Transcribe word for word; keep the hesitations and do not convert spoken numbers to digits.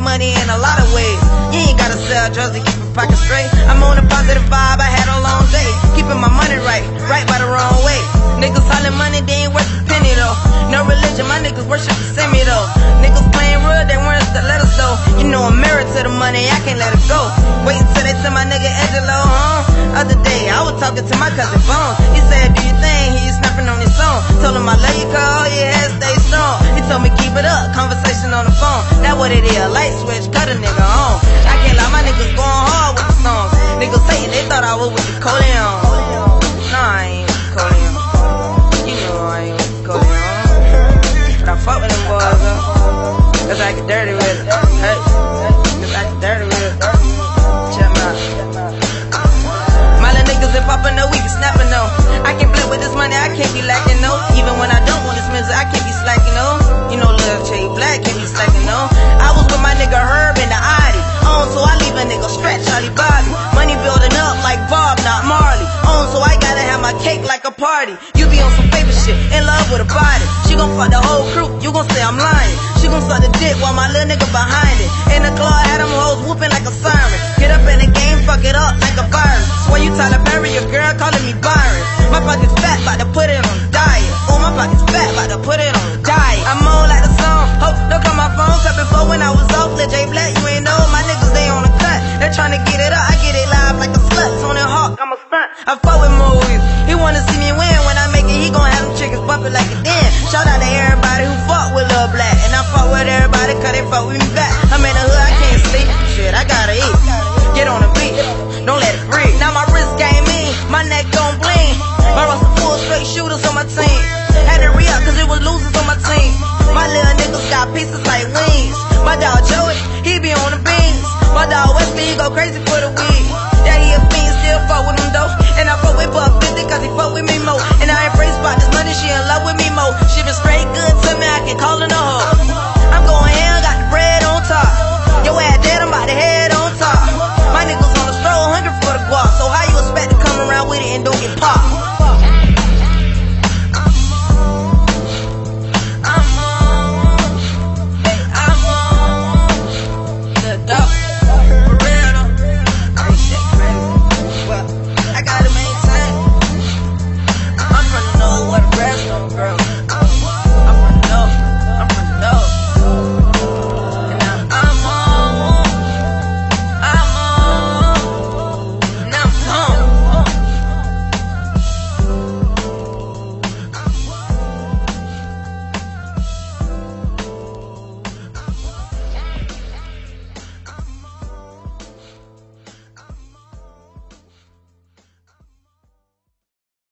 money in a lot of ways. You ain't gotta sell drugs to keep your pocket straight. I'm on a positive vibe, I had a long day. Keeping my money right, right by the wrong way. Niggas hollin' money, they ain't worth a penny though. No religion, my niggas worship the semi though. Niggas playing real, they want us to let us know. You know I'm married to the money, I can't let it go. Wait until they send my nigga Angelo home. Other day, I was talking to my cousin Bones. He said, do you think he's snapping on his song? Told him I love you, call your head, stay strong. He told me keep it up, conversation on the phone. That what it is, light switch, cut a nigga on. I can't lie, my niggas going hard with the songs. Niggas saying they thought I was with the Coleon. Nah, I ain't with the Coleon. You know I ain't with the Coleon. But I fuck with them boys though, cause I get dirty with it. Hey, cause I get dirty with it. Check me out. My little niggas if poppin' though, we be snapping though. I can't play with this money, I can't be lacking though. Even when I don't want this music, I can't be slacking though. You know Lil J Black can't be slacking though. I was with my nigga Herb and the Audi. On so I leave a nigga stretch Charlie Bobby. Money building up like Bob, not Marley. On so I gotta have my cake like a party. You be on some favorite shit, in love with a body. She gon' fuck the whole crew, you gon' say I'm lying. She gon' suck the dick while my little nigga behind it. In the club had them hoes whooping like a siren. Get up in the game, fuck it up like a virus. Swear you Tyler Perry, your girl calling me Byron. My pocket's fat, bout to put it on the diet. Oh, my pocket's fat, bout to put it on the diet. I'm on like the song, hope don't call my phone. Cause before when I was off, Lil J Black, you ain't know. My niggas, they on the cut. They tryna get it up, I get it live like a slut. On that hawk, I'm a stunt. I fuck with movies. He wanna see me win. When I make it, he gon' have them chickens bumping like a den. Shout out to everybody who fuck with Lil Black. And I fuck with everybody cause they fuck with me back. I'm in the hood, I can't sleep. Shit, I gotta eat. Get on the beat, don't let it breathe. Now my wrist game mean, my neck gon' bling. My roster full straight shooters on my team. Had to re-up cause it was losers on my team. My little niggas got pieces like wings. My dog Joey, he be on the beans. My dog Wesley, he go crazy for the weed. Yeah, he a fiend, still fuck with him though. And I fuck with Buck fifty cause he fuck with me more. And I embrace about this money, she in love with me more. She been straight good to me, I can call her a hoe. I'm going hell, got the bread on top.